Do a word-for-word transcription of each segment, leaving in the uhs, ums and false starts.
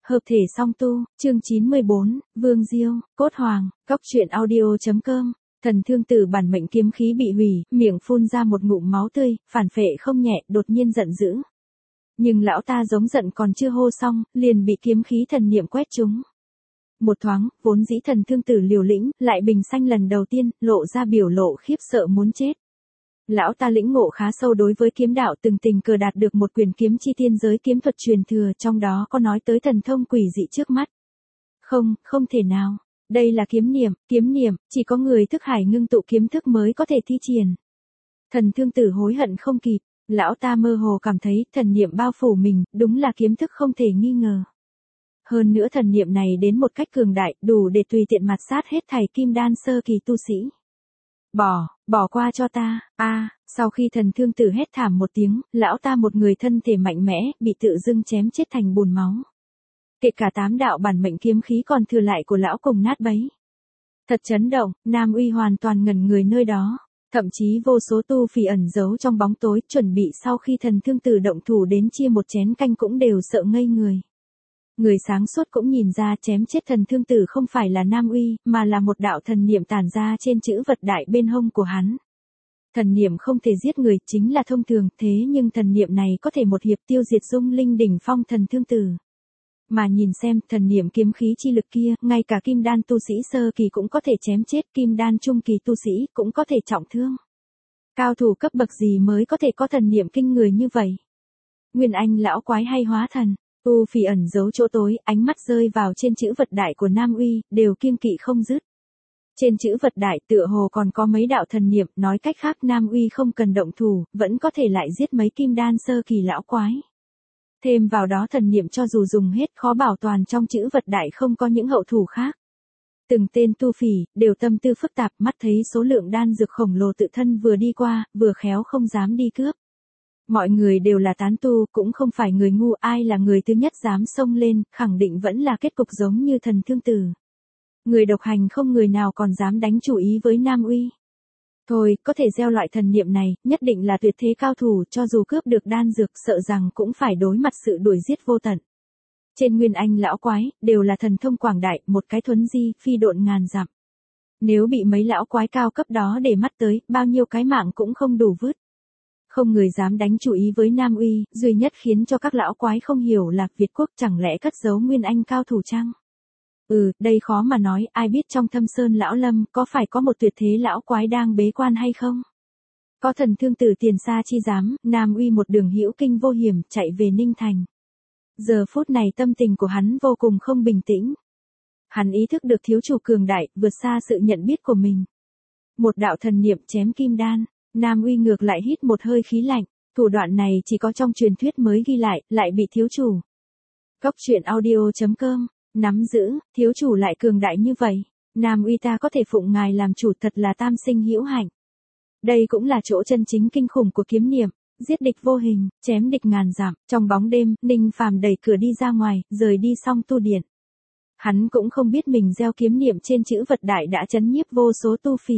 Hợp thể song tu, chương chín mươi bốn, Vương Diêu, Cốt Hoàng, Cóc truyện audio.com. Thần thương tử bản mệnh kiếm khí bị hủy, miệng phun ra một ngụm máu tươi, phản phệ không nhẹ, đột nhiên giận dữ. Nhưng lão ta giống giận còn chưa hô xong, liền bị kiếm khí thần niệm quét trúng. Một thoáng, vốn dĩ thần thương tử liều lĩnh, lại bình xanh lần đầu tiên, lộ ra biểu lộ khiếp sợ muốn chết. Lão ta lĩnh ngộ khá sâu đối với kiếm đạo, từng tình cờ đạt được một quyền kiếm chi tiên giới kiếm thuật truyền thừa, trong đó có nói tới thần thông quỷ dị trước mắt. Không, không thể nào. Đây là kiếm niệm, kiếm niệm, chỉ có người thức hải ngưng tụ kiếm thức mới có thể thi triển. Thần thương tử hối hận không kịp, lão ta mơ hồ cảm thấy thần niệm bao phủ mình, đúng là kiếm thức không thể nghi ngờ. Hơn nữa thần niệm này đến một cách cường đại, đủ để tùy tiện mạt sát hết thảy kim đan sơ kỳ tu sĩ. Bỏ, bỏ qua cho ta, a à, sau khi thần thương tử hét thảm một tiếng, lão ta một người thân thể mạnh mẽ, bị tự dưng chém chết thành bùn máu. Kể cả tám đạo bản mệnh kiếm khí còn thừa lại của lão cùng nát bấy. Thật chấn động, Nam Uy hoàn toàn ngẩn người nơi đó. Thậm chí vô số tu phỉ ẩn giấu trong bóng tối, chuẩn bị sau khi thần thương tử động thủ đến chia một chén canh cũng đều sợ ngây người. Người sáng suốt cũng nhìn ra chém chết thần thương tử không phải là Nam Uy, mà là một đạo thần niệm tản ra trên chữ vật đại bên hông của hắn. Thần niệm không thể giết người, chính là thông thường, thế nhưng thần niệm này có thể một hiệp tiêu diệt Dung Linh đỉnh phong thần thương tử. Mà nhìn xem, thần niệm kiếm khí chi lực kia, ngay cả kim đan tu sĩ sơ kỳ cũng có thể chém chết, kim đan trung kỳ tu sĩ cũng có thể trọng thương. Cao thủ cấp bậc gì mới có thể có thần niệm kinh người như vậy? Nguyên Anh lão quái hay hóa thần? Tu phỉ ẩn giấu chỗ tối, ánh mắt rơi vào trên chữ vật đại của Nam Uy, đều kiêng kỵ không dứt. Trên chữ vật đại tựa hồ còn có mấy đạo thần niệm, nói cách khác Nam Uy không cần động thủ, vẫn có thể lại giết mấy kim đan sơ kỳ lão quái. Thêm vào đó thần niệm cho dù dùng hết khó bảo toàn trong chữ vật đại không có những hậu thủ khác. Từng tên tu phỉ, đều tâm tư phức tạp, mắt thấy số lượng đan dược khổng lồ tự thân vừa đi qua, vừa khéo không dám đi cướp. Mọi người đều là tán tu, cũng không phải người ngu, ai là người thứ nhất dám xông lên, khẳng định vẫn là kết cục giống như thần thương tử. Người độc hành không người nào còn dám đánh chủ ý với Nam Uy. Thôi, có thể gieo loại thần niệm này, nhất định là tuyệt thế cao thủ, cho dù cướp được đan dược sợ rằng cũng phải đối mặt sự đuổi giết vô tận. Trên Nguyên Anh lão quái, đều là thần thông quảng đại, một cái thuấn di, phi độn ngàn dặm. Nếu bị mấy lão quái cao cấp đó để mắt tới, bao nhiêu cái mạng cũng không đủ vứt. Không người dám đánh chủ ý với Nam Uy, duy nhất khiến cho các lão quái không hiểu là Việt quốc chẳng lẽ cất giấu Nguyên Anh cao thủ chăng? Ừ, đây khó mà nói, ai biết trong Thâm Sơn lão lâm có phải có một tuyệt thế lão quái đang bế quan hay không? Có thần thương tử tiền xa chi dám, Nam Uy một đường hữu kinh vô hiểm chạy về Ninh Thành. Giờ phút này tâm tình của hắn vô cùng không bình tĩnh. Hắn ý thức được thiếu chủ cường đại, vượt xa sự nhận biết của mình. Một đạo thần niệm chém kim đan, Nam Uy ngược lại hít một hơi khí lạnh, thủ đoạn này chỉ có trong truyền thuyết mới ghi lại, lại bị thiếu chủ. Cóc truyện audio.com nắm giữ, thiếu chủ lại cường đại như vậy, Nam Uy ta có thể phụng ngài làm chủ thật là tam sinh hữu hạnh. Đây cũng là chỗ chân chính kinh khủng của kiếm niệm, giết địch vô hình, chém địch ngàn dặm. Trong bóng đêm, Ninh Phàm đẩy cửa đi ra ngoài, rời đi xong tu điện. Hắn cũng không biết mình gieo kiếm niệm trên chữ vật đại đã chấn nhiếp vô số tu phỉ.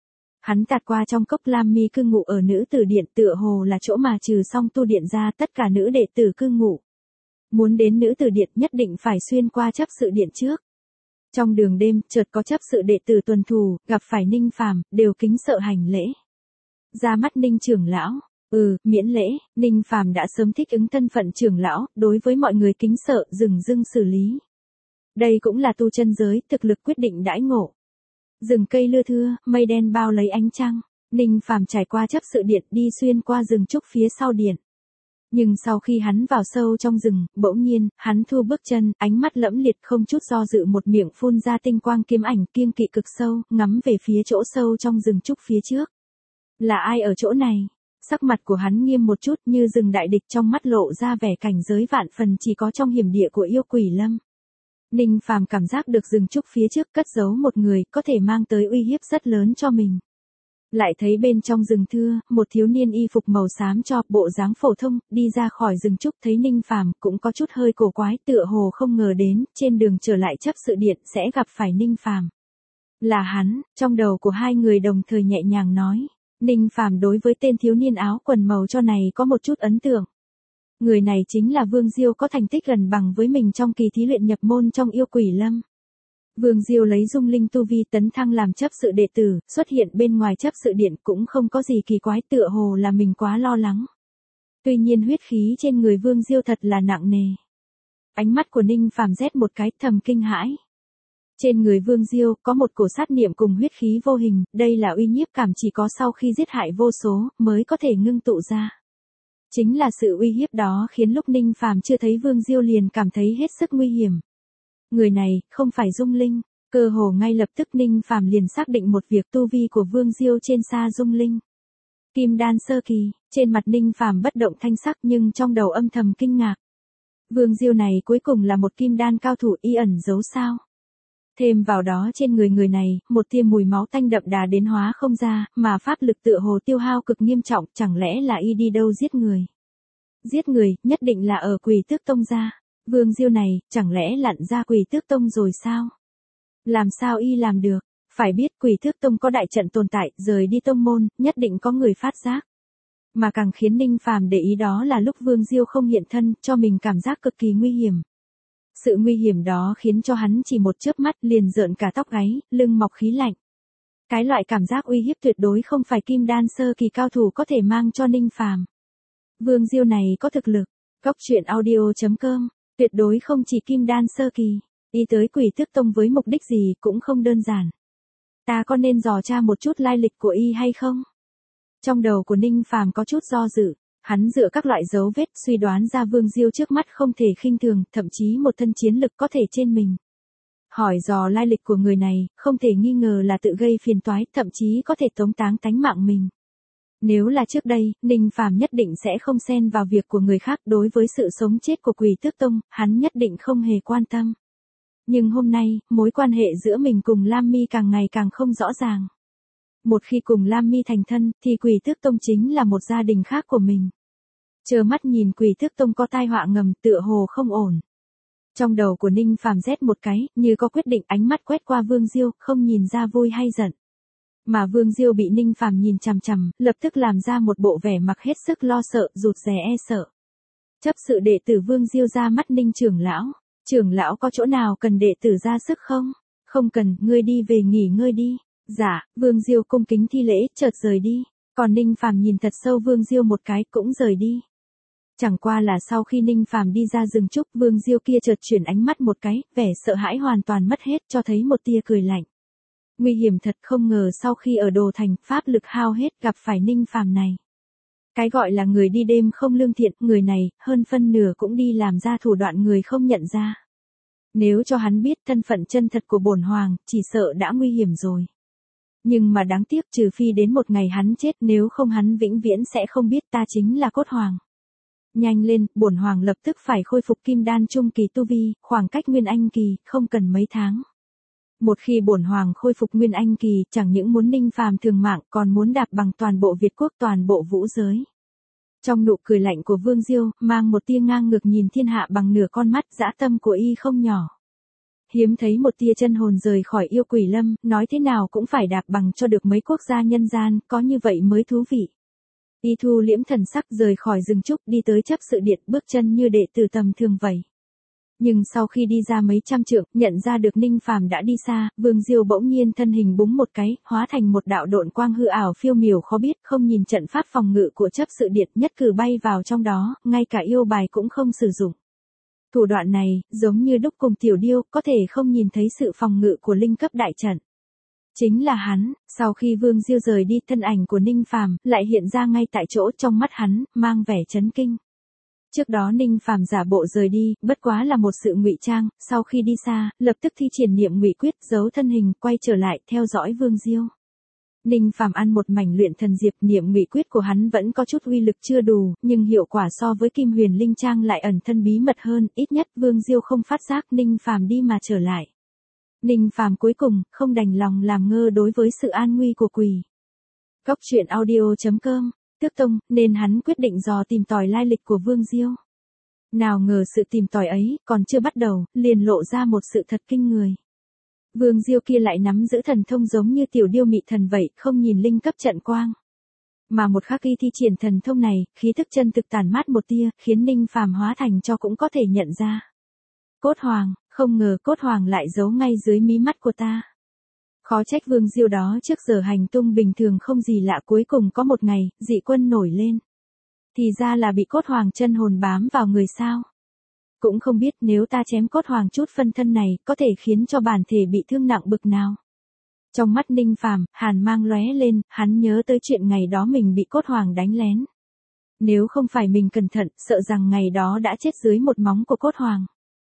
Hắn tạt qua trong cốc Lam Mi cư ngụ ở nữ tử điện, tựa hồ là chỗ mà trừ xong tu điện ra tất cả nữ đệ tử cư ngụ. Muốn đến nữ tử điện nhất định phải xuyên qua chấp sự điện trước. Trong đường đêm, chợt có chấp sự đệ tử tuần thù, gặp phải Ninh Phàm, đều kính sợ hành lễ. Ra mắt Ninh trưởng lão, ừ, miễn lễ, Ninh Phàm đã sớm thích ứng thân phận trưởng lão, đối với mọi người kính sợ, dừng dưng xử lý. Đây cũng là tu chân giới, thực lực quyết định đãi ngộ. Rừng cây lưa thưa, mây đen bao lấy ánh trăng, Ninh Phàm trải qua chấp sự điện đi xuyên qua rừng trúc phía sau điện. Nhưng sau khi hắn vào sâu trong rừng, bỗng nhiên, hắn thu bước chân, ánh mắt lẫm liệt không chút do dự một miệng phun ra tinh quang kiếm ảnh kiêng kỵ cực sâu, ngắm về phía chỗ sâu trong rừng trúc phía trước. Là ai ở chỗ này? Sắc mặt của hắn nghiêm một chút như rừng đại địch, trong mắt lộ ra vẻ cảnh giới vạn phần chỉ có trong hiểm địa của yêu quỷ lâm. Ninh Phàm cảm giác được rừng trúc phía trước cất giấu một người, có thể mang tới uy hiếp rất lớn cho mình. Lại thấy bên trong rừng thưa, một thiếu niên y phục màu xám cho, bộ dáng phổ thông, đi ra khỏi rừng trúc thấy Ninh Phàm cũng có chút hơi cổ quái, tựa hồ không ngờ đến, trên đường trở lại chấp sự điện sẽ gặp phải Ninh Phàm. Là hắn, trong đầu của hai người đồng thời nhẹ nhàng nói. Ninh Phàm đối với tên thiếu niên áo quần màu cho này có một chút ấn tượng. Người này chính là Vương Diêu, có thành tích gần bằng với mình trong kỳ thí luyện nhập môn trong Yêu Quỷ Lâm. Vương Diêu lấy dung linh tu vi tấn thăng làm chấp sự đệ tử, xuất hiện bên ngoài chấp sự điện cũng không có gì kỳ quái, tựa hồ là mình quá lo lắng. Tuy nhiên huyết khí trên người Vương Diêu thật là nặng nề. Ánh mắt của Ninh Phàm rét một cái, thầm kinh hãi. Trên người Vương Diêu có một cổ sát niệm cùng huyết khí vô hình, đây là uy nhiếp cảm chỉ có sau khi giết hại vô số mới có thể ngưng tụ ra. Chính là sự uy hiếp đó khiến lúc Ninh Phàm chưa thấy Vương Diêu liền cảm thấy hết sức nguy hiểm. Người này không phải dung linh, cơ hồ ngay lập tức Ninh Phàm liền xác định một việc, tu vi của Vương Diêu trên xa dung linh. Kim đan sơ kỳ, trên mặt Ninh Phàm bất động thanh sắc nhưng trong đầu âm thầm kinh ngạc. Vương Diêu này cuối cùng là một kim đan cao thủ, y ẩn giấu sao? Thêm vào đó trên người người này, một tia mùi máu tanh đậm đà đến hóa không ra, mà pháp lực tựa hồ tiêu hao cực nghiêm trọng, chẳng lẽ là y đi đâu giết người? Giết người, nhất định là ở Quỷ Tước Tông ra. Vương Diêu này, chẳng lẽ lặn ra Quỷ Tước Tông rồi sao? Làm sao y làm được? Phải biết Quỷ Tước Tông có đại trận tồn tại, rời đi tông môn, nhất định có người phát giác. Mà càng khiến Ninh Phàm để ý đó là lúc Vương Diêu không hiện thân, cho mình cảm giác cực kỳ nguy hiểm. Sự nguy hiểm đó khiến cho hắn chỉ một chớp mắt liền rợn cả tóc gáy, lưng mọc khí lạnh. Cái loại cảm giác uy hiếp tuyệt đối không phải kim đan sơ kỳ cao thủ có thể mang cho Ninh Phàm. Vương Diêu này có thực lực. Góc truyện audio chấm com, tuyệt đối không chỉ kim đan sơ kỳ. Đi tới Quỷ Tước Tông với mục đích gì cũng không đơn giản. Ta có nên dò tra một chút lai lịch của y hay không? Trong đầu của Ninh Phàm có chút do dự. Hắn dựa các loại dấu vết suy đoán ra Vương Diêu trước mắt không thể khinh thường, thậm chí một thân chiến lực có thể trên mình. Hỏi dò lai lịch của người này, không thể nghi ngờ là tự gây phiền toái, thậm chí có thể tống táng tánh mạng mình. Nếu là trước đây, Ninh Phàm nhất định sẽ không xen vào việc của người khác, đối với sự sống chết của Quỷ Tước Tông, hắn nhất định không hề quan tâm. Nhưng hôm nay, mối quan hệ giữa mình cùng Lam Mi càng ngày càng không rõ ràng. Một khi cùng Lam Mi thành thân, thì Quỷ Tước Tông chính là một gia đình khác của mình. Chờ mắt nhìn Quỷ Tước Tông có tai họa ngầm, tựa hồ không ổn. Trong đầu của Ninh Phàm rét một cái, như có quyết định, ánh mắt quét qua Vương Diêu, không nhìn ra vui hay giận. Mà Vương Diêu bị Ninh Phàm nhìn chằm chằm, lập tức làm ra một bộ vẻ mặt hết sức lo sợ, rụt rè e sợ. Chấp sự đệ tử Vương Diêu ra mắt Ninh trưởng lão. Trưởng lão có chỗ nào cần đệ tử ra sức không? Không cần, ngươi đi về nghỉ ngơi đi. Dạ, Vương Diêu cung kính thi lễ, chợt rời đi. Còn Ninh Phàm nhìn thật sâu Vương Diêu một cái, cũng rời đi. Chẳng qua là sau khi Ninh Phàm đi ra rừng trúc, Vương Diêu kia chợt chuyển ánh mắt một cái, vẻ sợ hãi hoàn toàn mất hết, cho thấy một tia cười lạnh. Nguy hiểm thật, không ngờ sau khi ở Đồ Thành, pháp lực hao hết, gặp phải Ninh Phàm này. Cái gọi là người đi đêm không lương thiện, người này, hơn phân nửa cũng đi làm ra thủ đoạn người không nhận ra. Nếu cho hắn biết thân phận chân thật của bổn hoàng, chỉ sợ đã nguy hiểm rồi. Nhưng mà đáng tiếc, trừ phi đến một ngày hắn chết, nếu không hắn vĩnh viễn sẽ không biết ta chính là Cốt Hoàng. Nhanh lên, bổn hoàng lập tức phải khôi phục kim đan trung kỳ tu vi, khoảng cách nguyên anh kỳ, không cần mấy tháng. Một khi bổn hoàng khôi phục nguyên anh kỳ, chẳng những muốn Ninh Phàm thường mạng, còn muốn đạp bằng toàn bộ Việt quốc, toàn bộ vũ giới. Trong nụ cười lạnh của Vương Diêu, mang một tia ngang ngược nhìn thiên hạ bằng nửa con mắt, dã tâm của y không nhỏ. Hiếm thấy một tia chân hồn rời khỏi Yêu Quỷ Lâm, nói thế nào cũng phải đạp bằng cho được mấy quốc gia nhân gian, có như vậy mới thú vị. Y thu liễm thần sắc rời khỏi rừng trúc, đi tới chấp sự điện, bước chân như đệ tử tầm thường vậy. Nhưng sau khi đi ra mấy trăm trượng, nhận ra được Ninh Phàm đã đi xa, Vương Diêu bỗng nhiên thân hình búng một cái, hóa thành một đạo độn quang hư ảo phiêu miểu khó biết, không nhìn trận pháp phòng ngự của chấp sự điện, nhất cử bay vào trong đó, ngay cả yêu bài cũng không sử dụng. Thủ đoạn này, giống như đúc cùng tiểu điêu, có thể không nhìn thấy sự phòng ngự của linh cấp đại trận. Chính là hắn. Sau khi Vương Diêu rời đi, thân ảnh của Ninh Phàm lại hiện ra ngay tại chỗ, trong mắt hắn mang vẻ chấn kinh. Trước đó Ninh Phàm giả bộ rời đi, bất quá là một sự ngụy trang, sau khi đi xa, lập tức thi triển niệm ngụy quyết, giấu thân hình, quay trở lại, theo dõi Vương Diêu. Ninh Phàm ăn một mảnh luyện thần diệp, niệm ngụy quyết của hắn vẫn có chút uy lực chưa đủ, nhưng hiệu quả so với Kim Huyền Linh Trang lại ẩn thân bí mật hơn, ít nhất Vương Diêu không phát giác Ninh Phàm đi mà trở lại. Ninh Phàm cuối cùng không đành lòng làm ngơ đối với sự an nguy của quỷ. Góc truyện audio chấm com, Tước Tông, nên hắn quyết định dò tìm tòi lai lịch của Vương Diêu. Nào ngờ sự tìm tòi ấy còn chưa bắt đầu, liền lộ ra một sự thật kinh người. Vương Diêu kia lại nắm giữ thần thông giống như tiểu điêu mị thần vậy, không nhìn linh cấp trận quang. Mà một khắc khi thi triển thần thông này, khí thức chân thực tản mát một tia, khiến Ninh Phàm hóa thành cho cũng có thể nhận ra. Cốt hoàng, không ngờ cốt hoàng lại giấu ngay dưới mí mắt của ta. Khó trách Vương Diêu đó trước giờ hành tung bình thường không gì lạ, cuối cùng có một ngày, dị quân nổi lên. Thì ra là bị cốt hoàng chân hồn bám vào người sao. Cũng không biết nếu ta chém cốt hoàng chút phân thân này, có thể khiến cho bản thể bị thương nặng bực nào. Trong mắt Ninh Phàm, hàn mang lóe lên, hắn nhớ tới chuyện ngày đó mình bị cốt hoàng đánh lén. Nếu không phải mình cẩn thận, sợ rằng ngày đó đã chết dưới một móng của cốt hoàng.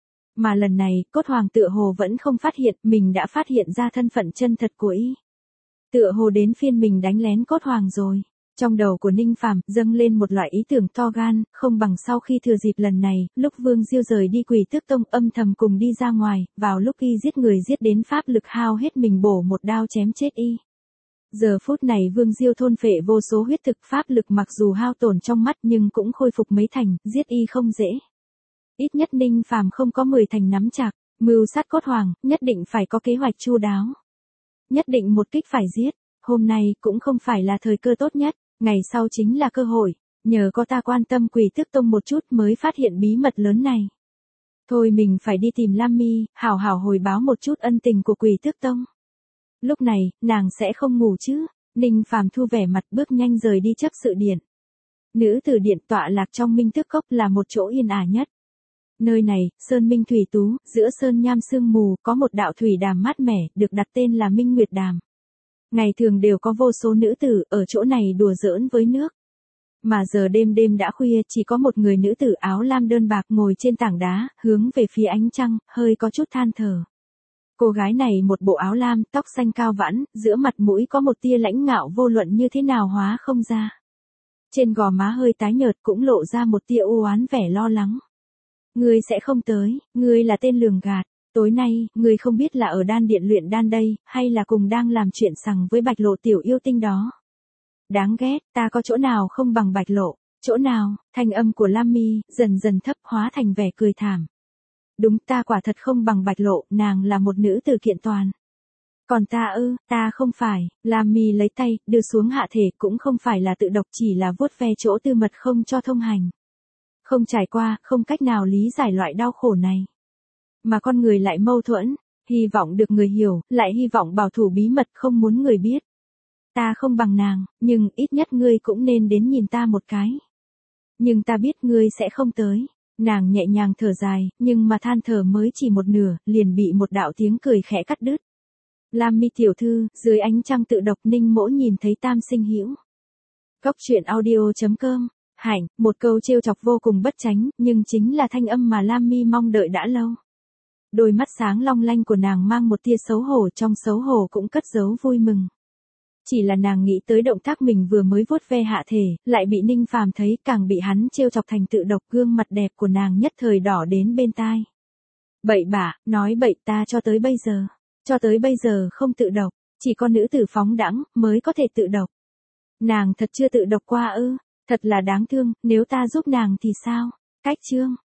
Mà lần này, cốt hoàng tựa hồ vẫn không phát hiện, mình đã phát hiện ra thân phận chân thật của y. Tựa hồ đến phiên mình đánh lén cốt hoàng rồi. Trong đầu của Ninh Phàm dâng lên một loại ý tưởng to gan, không bằng sau khi thừa dịp lần này, lúc Vương Diêu rời đi Quỷ Tước Tông âm thầm cùng đi ra ngoài, vào lúc y giết người giết đến pháp lực hao hết mình bổ một đao chém chết y. Giờ phút này Vương Diêu thôn phệ vô số huyết thực, pháp lực mặc dù hao tổn trong mắt nhưng cũng khôi phục mấy thành, giết y không dễ. Ít nhất Ninh Phàm không có mười thành nắm chặt, mưu sát cốt hoàng, nhất định phải có kế hoạch chu đáo. Nhất định một kích phải giết, hôm nay cũng không phải là thời cơ tốt nhất. Ngày sau chính là cơ hội, nhờ có ta quan tâm Quỷ Tước Tông một chút mới phát hiện bí mật lớn này. Thôi mình phải đi tìm Lam Mi, hảo hảo hồi báo một chút ân tình của Quỷ Tước Tông. Lúc này, nàng sẽ không ngủ chứ? Ninh Phàm thu vẻ mặt bước nhanh rời đi chấp sự điện. Nữ tử điện tọa lạc trong Minh Tước Cốc là một chỗ yên ả nhất. Nơi này, sơn minh thủy tú, giữa sơn nham sương mù, có một đạo thủy đàm mát mẻ, được đặt tên là Minh Nguyệt Đàm. Ngày thường đều có vô số nữ tử ở chỗ này đùa giỡn với nước. Mà giờ đêm đêm đã khuya, chỉ có một người nữ tử áo lam đơn bạc ngồi trên tảng đá, hướng về phía ánh trăng, hơi có chút than thở. Cô gái này một bộ áo lam, tóc xanh cao vãn, giữa mặt mũi có một tia lãnh ngạo vô luận như thế nào hóa không ra. Trên gò má hơi tái nhợt cũng lộ ra một tia u oán vẻ lo lắng. Ngươi sẽ không tới, ngươi là tên lường gạt. Tối nay, ngươi không biết là ở đan điện luyện đan đây, hay là cùng đang làm chuyện sằng với Bạch Lộ tiểu yêu tinh đó. Đáng ghét, ta có chỗ nào không bằng Bạch Lộ, chỗ nào, thanh âm của Lam Mi, dần dần thấp hóa thành vẻ cười thảm. Đúng, ta quả thật không bằng Bạch Lộ, nàng là một nữ tử kiện toàn. Còn ta ư, ta không phải, Lam Mi lấy tay, đưa xuống hạ thể, cũng không phải là tự độc, chỉ là vuốt ve chỗ tư mật không cho thông hành. Không trải qua, không cách nào lý giải loại đau khổ này. Mà con người lại mâu thuẫn, hy vọng được người hiểu, lại hy vọng bảo thủ bí mật không muốn người biết. Ta không bằng nàng, nhưng ít nhất ngươi cũng nên đến nhìn ta một cái. Nhưng ta biết ngươi sẽ không tới. Nàng nhẹ nhàng thở dài, nhưng mà than thở mới chỉ một nửa, liền bị một đạo tiếng cười khẽ cắt đứt. Lam Mi tiểu thư, dưới ánh trăng tự độc Ninh Mỗ nhìn thấy tam sinh hữu. Góc truyện audio chấm com. Hạnh, một câu trêu chọc vô cùng bất tránh, nhưng chính là thanh âm mà Lam Mi mong đợi đã lâu. Đôi mắt sáng long lanh của nàng mang một tia xấu hổ, trong xấu hổ cũng cất giấu vui mừng. Chỉ là nàng nghĩ tới động tác mình vừa mới vuốt ve hạ thể, lại bị Ninh Phàm thấy, càng bị hắn trêu chọc thành tự độc, gương mặt đẹp của nàng nhất thời đỏ đến bên tai. Bậy bạ, nói bậy, ta cho tới bây giờ, cho tới bây giờ không tự độc, chỉ có nữ tử phóng đãng mới có thể tự độc. Nàng thật chưa tự độc qua ư? Thật là đáng thương, nếu ta giúp nàng thì sao? Cách chương